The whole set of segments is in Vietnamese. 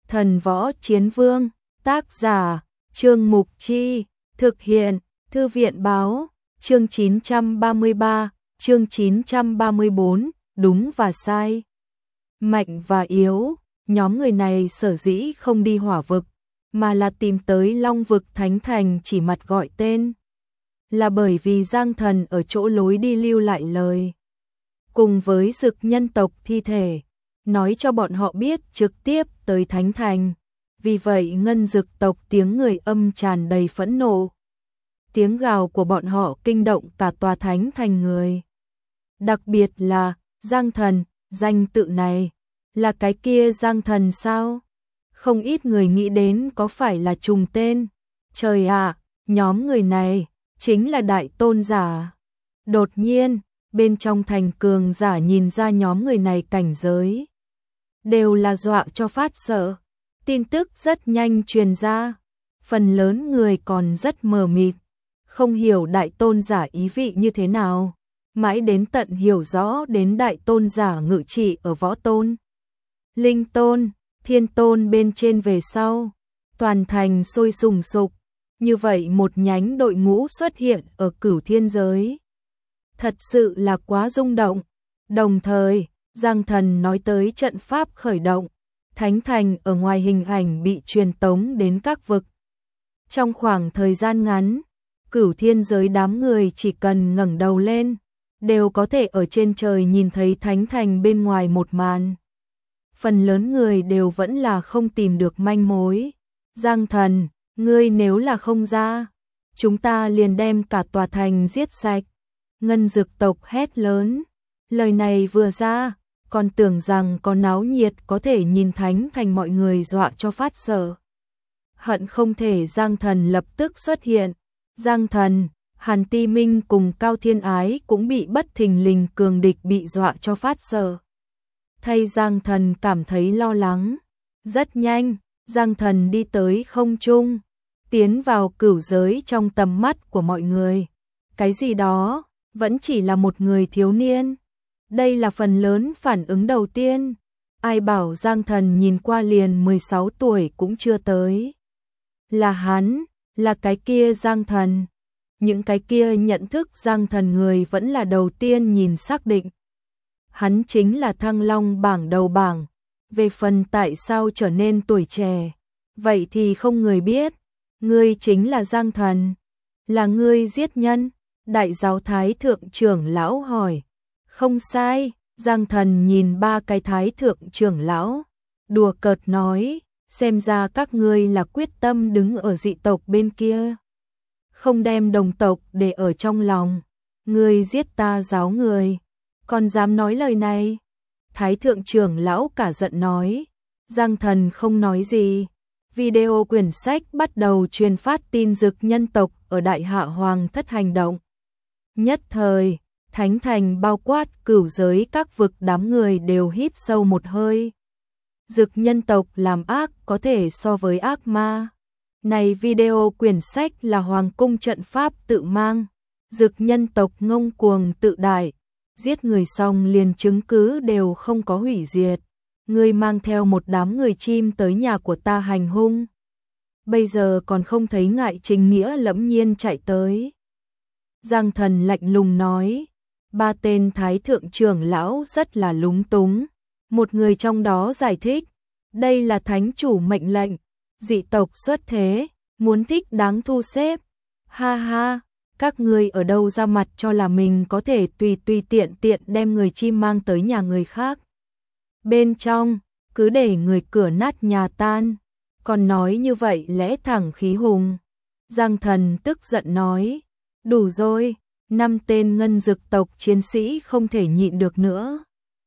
Thần Võ Chiến Vương, tác giả, Trương Mục Chi, thực hiện, Thư viện báo, chương 933, chương 934, đúng và sai. Mạnh và yếu, nhóm người này sở dĩ không đi hỏa vực, mà là tìm tới Long vực Thánh Thành chỉ mặt gọi tên. Là bởi vì Giang Thần ở chỗ lối đi lưu lại lời. Cùng với Dực nhân tộc thi thể, nói cho bọn họ biết trực tiếp tới Thánh Thành. Vì vậy Ngân Dực tộc tiếng người âm tràn đầy phẫn nộ. Tiếng gào của bọn họ kinh động cả tòa Thánh Thành người. Đặc biệt là Giang Thần, danh tự này, là cái kia Giang Thần sao? Không ít người nghĩ đến có phải là trùng tên. Trời ạ, nhóm người này chính là đại tôn giả. Đột nhiên, bên trong thành cường giả nhìn ra nhóm người này cảnh giới. Đều là dọa cho phát sợ. Tin tức rất nhanh truyền ra. Phần lớn người còn rất mờ mịt, không hiểu đại tôn giả ý vị như thế nào. Mãi đến tận hiểu rõ đến đại tôn giả ngự trị ở võ tôn, linh tôn, thiên tôn bên trên về sau. Toàn thành sôi sùng sục. Như vậy một nhánh đội ngũ xuất hiện ở Cửu Thiên giới. Thật sự là quá rung động. Đồng thời, Giang Thần nói tới trận pháp khởi động. Thánh Thành ở ngoài hình ảnh bị truyền tống đến các vực. Trong khoảng thời gian ngắn, Cửu Thiên giới đám người chỉ cần ngẩng đầu lên, đều có thể ở trên trời nhìn thấy Thánh Thành bên ngoài một màn. Phần lớn người đều vẫn là không tìm được manh mối. Giang Thần, ngươi nếu là không ra, chúng ta liền đem cả tòa thành giết sạch. Ngân Dực tộc hét lớn. Lời này vừa ra, còn tưởng rằng có náo nhiệt có thể nhìn Thánh Thành mọi người dọa cho phát sợ. Hận không thể Giang Thần lập tức xuất hiện. Giang Thần, Hàn Ti Minh cùng Cao Thiên Ái cũng bị bất thình lình cường địch bị dọa cho phát sợ. Thay Giang Thần cảm thấy lo lắng. Rất nhanh, Giang Thần đi tới không trung, tiến vào cửu giới trong tầm mắt của mọi người. Cái gì đó, vẫn chỉ là một người thiếu niên. Đây là phần lớn phản ứng đầu tiên. Ai bảo Giang Thần nhìn qua liền 16 tuổi cũng chưa tới. Là hắn, là cái kia Giang Thần. Những cái kia nhận thức Giang Thần người vẫn là đầu tiên nhìn xác định. Hắn chính là Thăng Long bảng đầu bảng. Về phần tại sao trở nên tuổi trẻ, vậy thì không người biết. Ngươi chính là Giang Thần. Là ngươi giết nhân? Đại giáo thái thượng trưởng lão hỏi. Không sai, Giang Thần nhìn ba cái thái thượng trưởng lão, đùa cợt nói, xem ra các ngươi là quyết tâm đứng ở dị tộc bên kia. Không đem đồng tộc để ở trong lòng. Ngươi giết ta giáo người, còn dám nói lời này? Thái thượng trưởng lão cả giận nói. Giang Thần không nói gì. Video quyển sách bắt đầu truyền phát tin Dực nhân tộc ở Đại Hạ Hoàng thất hành động. Nhất thời, Thánh Thành bao quát cửu giới các vực đám người đều hít sâu một hơi. Dực nhân tộc làm ác có thể so với ác ma. Này video quyển sách là Hoàng cung trận pháp tự mang. Dực nhân tộc ngông cuồng tự đại. Giết người xong liền chứng cứ đều không có hủy diệt. Ngươi mang theo một đám người chim tới nhà của ta hành hung. Bây giờ còn không thấy ngại Trình Nghĩa lẫm nhiên chạy tới. Giang Thần lạnh lùng nói. Ba tên thái thượng trưởng lão rất là lúng túng. Một người trong đó giải thích. Đây là thánh chủ mệnh lệnh. Dị tộc xuất thế, muốn thích đáng thu xếp. Ha ha, các ngươi ở đâu ra mặt cho là mình có thể tùy tiện đem người chim mang tới nhà người khác. Bên trong, cứ để người cửa nát nhà tan. Còn nói như vậy lẽ thẳng khí hùng. Giang Thần tức giận nói. Đủ rồi, 5 tên Ngân Dực tộc chiến sĩ không thể nhịn được nữa.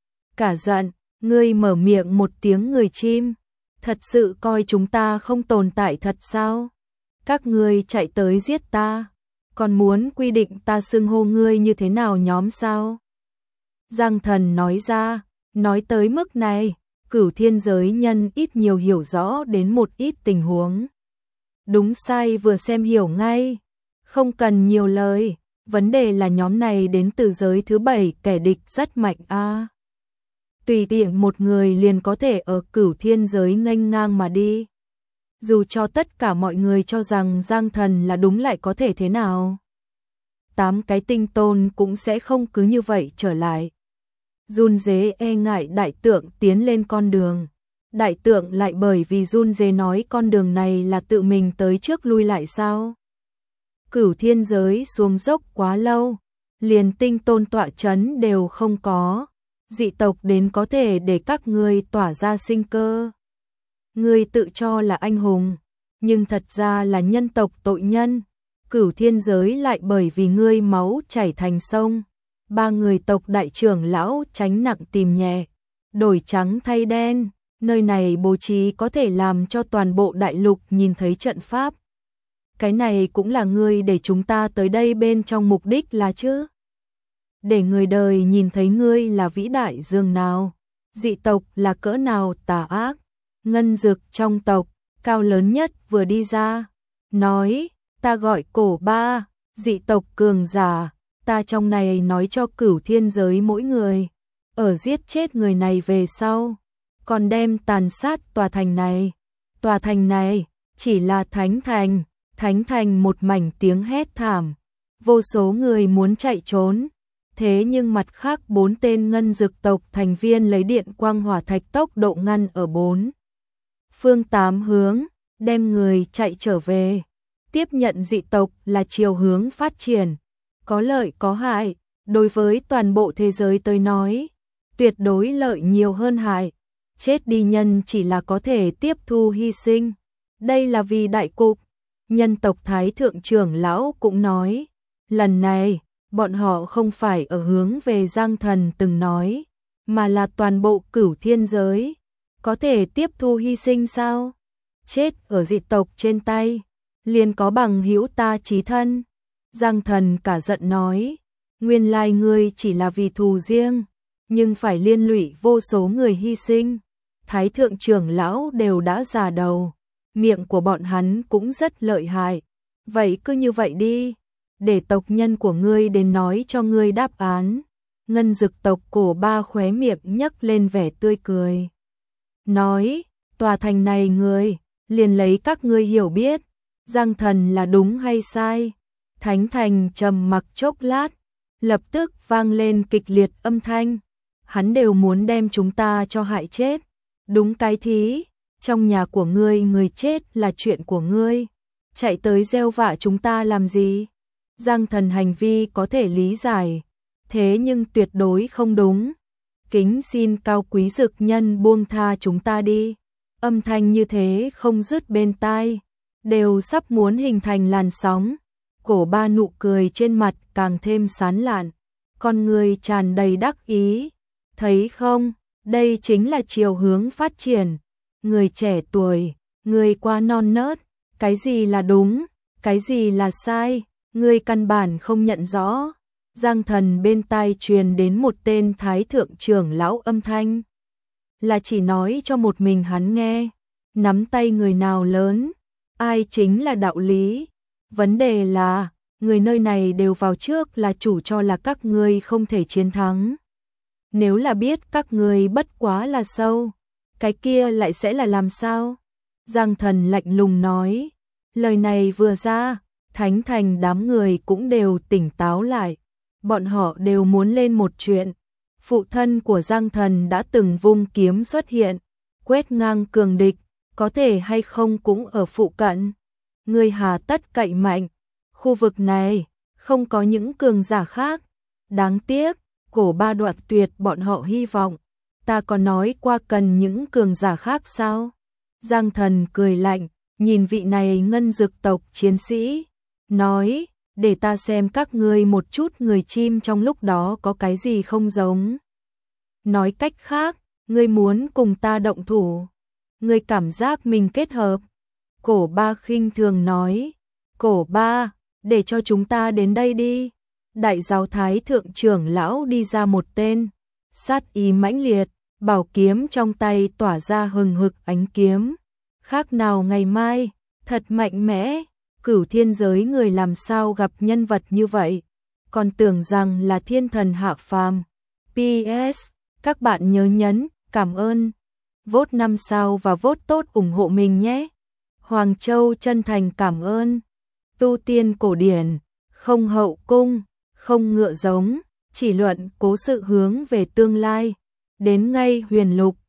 Cả giận, ngươi mở miệng một tiếng người chim. Thật sự coi chúng ta không tồn tại thật sao? Các ngươi chạy tới giết ta, còn muốn quy định ta xưng hô ngươi như thế nào nhóm sao? Giang Thần nói ra, nói tới mức này, Cửu Thiên giới nhân ít nhiều hiểu rõ đến một ít tình huống. Đúng sai vừa xem hiểu ngay, không cần nhiều lời, vấn đề là nhóm này đến từ giới thứ 7 kẻ địch rất mạnh a. tùy tiện một người liền có thể ở Cửu Thiên giới nghênh ngang mà đi. Dù cho tất cả mọi người cho rằng Giang Thần là đúng lại có thể thế nào? 8 cái tinh tôn cũng sẽ không cứ như vậy trở lại. Run Dế e ngại đại tượng tiến lên con đường. Đại tượng lại bởi vì Run Dế nói con đường này là tự mình tới trước lui lại sao? Cửu Thiên giới xuống dốc quá lâu, liền tinh tôn tọa chấn đều không có. Dị tộc đến có thể để các ngươi tỏa ra sinh cơ. Ngươi tự cho là anh hùng, nhưng thật ra là nhân tộc tội nhân. Cửu Thiên giới lại bởi vì ngươi máu chảy thành sông. 3 người tộc đại trưởng lão tránh nặng tìm nhẹ, đổi trắng thay đen. Nơi này bố trí có thể làm cho toàn bộ đại lục nhìn thấy trận pháp. Cái này cũng là ngươi để chúng ta tới đây bên trong mục đích là chứ? Để người đời nhìn thấy ngươi là vĩ đại dường nào, dị tộc là cỡ nào tà ác. Ngân Dực trong tộc, cao lớn nhất vừa đi ra, nói, ta gọi Cổ Ba, dị tộc cường giả, ta trong này nói cho Cửu Thiên giới mỗi người, ở giết chết người này về sau, còn đem tàn sát tòa thành này. Tòa thành này chỉ là Thánh Thành một mảnh tiếng hét thảm, vô số người muốn chạy trốn. Thế nhưng mặt khác 4 tên Ngân Dực tộc thành viên lấy điện quang hỏa thạch tốc độ ngăn ở 4 phương 8 hướng, đem người chạy trở về. Tiếp nhận dị tộc là chiều hướng phát triển, có lợi có hại, đối với toàn bộ thế giới tới nói, tuyệt đối lợi nhiều hơn hại. Chết đi nhân chỉ là có thể tiếp thu hy sinh, đây là vì đại cục. Nhân tộc Thái Thượng trưởng lão cũng nói, lần này, bọn họ không phải ở hướng về Giang Thần từng nói, mà là toàn bộ Cửu Thiên giới. Có thể tiếp thu hy sinh sao? Chết ở dị tộc trên tay, liền có bằng hữu ta chí thân. Giang Thần cả giận nói, nguyên lai ngươi chỉ là vì thù riêng, nhưng phải liên lụy vô số người hy sinh. Thái Thượng trưởng lão đều đã già đầu, miệng của bọn hắn cũng rất lợi hại. Vậy cứ như vậy đi, để tộc nhân của ngươi đến nói cho ngươi đáp án. Ngân Dực tộc Cổ Ba khóe miệng nhấc lên vẻ tươi cười. Nói, tòa thành này ngươi, liền lấy các ngươi hiểu biết, Giang Thần là đúng hay sai. Thánh Thành trầm mặc chốc lát, lập tức vang lên kịch liệt âm thanh. Hắn đều muốn đem chúng ta cho hại chết. Đúng cái thí, trong nhà của ngươi người chết là chuyện của ngươi. Chạy tới gieo vạ chúng ta làm gì? Giang Thần hành vi có thể lý giải, thế nhưng tuyệt đối không đúng. Kính xin cao quý dực nhân buông tha chúng ta đi. Âm thanh như thế không dứt bên tai, đều sắp muốn hình thành làn sóng. Cổ Ba nụ cười trên mặt càng thêm sán lạn, con người tràn đầy đắc ý. Thấy không, đây chính là chiều hướng phát triển. Người trẻ tuổi, người quá non nớt, cái gì là đúng, cái gì là sai, người căn bản không nhận rõ. Giang Thần bên tai truyền đến một tên Thái Thượng trưởng lão âm thanh, là chỉ nói cho một mình hắn nghe, nắm tay người nào lớn, ai chính là đạo lý. Vấn đề là, người nơi này đều vào trước là chủ cho là các ngươi không thể chiến thắng. Nếu là biết các ngươi bất quá là sâu, cái kia lại sẽ là làm sao? Giang Thần lạnh lùng nói, lời này vừa ra, Thánh Thành đám người cũng đều tỉnh táo lại. Bọn họ đều muốn lên một chuyện. Phụ thân của Giang Thần đã từng vung kiếm xuất hiện, quét ngang cường địch, có thể hay không cũng ở phụ cận. Người hà tất cậy mạnh, khu vực này không có những cường giả khác. Đáng tiếc, Cổ Ba đoạt tuyệt bọn họ hy vọng. Ta có nói qua cần những cường giả khác sao? Giang Thần cười lạnh, nhìn vị này Ngân Dực tộc chiến sĩ, nói, để ta xem các ngươi một chút người chim trong lúc đó có cái gì không giống. Nói cách khác, ngươi muốn cùng ta động thủ, ngươi cảm giác mình kết hợp. Cổ Ba khinh thường nói, Cổ Ba, để cho chúng ta đến đây đi. Đại giáo Thái Thượng trưởng lão đi ra một tên, sát ý mãnh liệt, bảo kiếm trong tay tỏa ra hừng hực ánh kiếm. Khác nào ngày mai, thật mạnh mẽ. Cửu Thiên giới người làm sao gặp nhân vật như vậy, còn tưởng rằng là thiên thần hạ phàm. PS, Các bạn nhớ nhấn cảm ơn, vote 5 sao và vote tốt ủng hộ mình nhé. Hoàng Châu chân thành cảm ơn. Tu tiên cổ điển, không hậu cung, không ngựa giống, chỉ luận cố sự hướng về tương lai. Đến ngay huyền lục,